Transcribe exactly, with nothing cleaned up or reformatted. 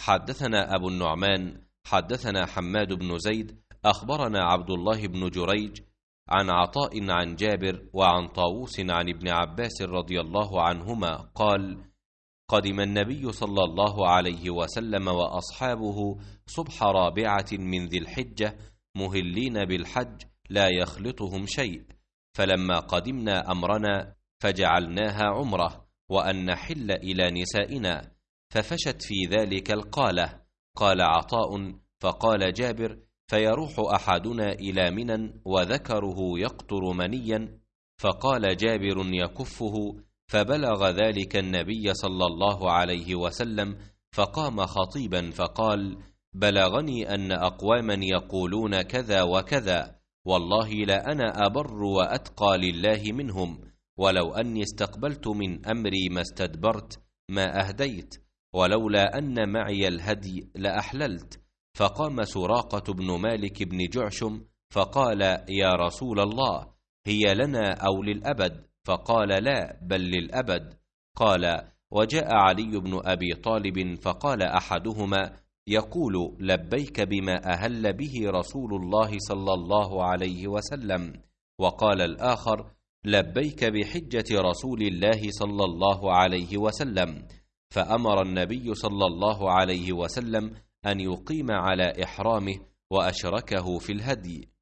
حدثنا أبو النعمان حدثنا حماد بن زيد أخبرنا عبد الله بن جريج عن عطاء عن جابر وعن طاووس عن ابن عباس رضي الله عنهما قال: قدم النبي صلى الله عليه وسلم وأصحابه صبح رابعة من ذي الحجة مهلين بالحج لا يخلطهم شيء، فلما قدمنا أمرنا فجعلناها عمرة وأن نحل إلى نسائنا، ففشت في ذلك القالة. قال عطاء: فقال جابر: فيروح أحدنا إلى منى وذكره يقطر منيا، فقال جابر يكفه، فبلغ ذلك النبي صلى الله عليه وسلم، فقام خطيبا فقال: بلغني أن أقواما يقولون كذا وكذا، والله لا أنا أبر وأتقى لله منهم، ولو أني استقبلت من أمري ما استدبرت ما أهديت، ولولا أن معي الهدي لأحللت. فقام سراقة بن مالك بن جعشم فقال: يا رسول الله، هي لنا أو للأبد؟ فقال: لا، بل للأبد. قال: وجاء علي بن أبي طالب فقال أحدهما يقول: لبيك بما أهل به رسول الله صلى الله عليه وسلم، وقال الآخر: لبيك بحجة رسول الله صلى الله عليه وسلم. فأمر النبي صلى الله عليه وسلم أن يقيم على إحرامه وأشركه في الهدي.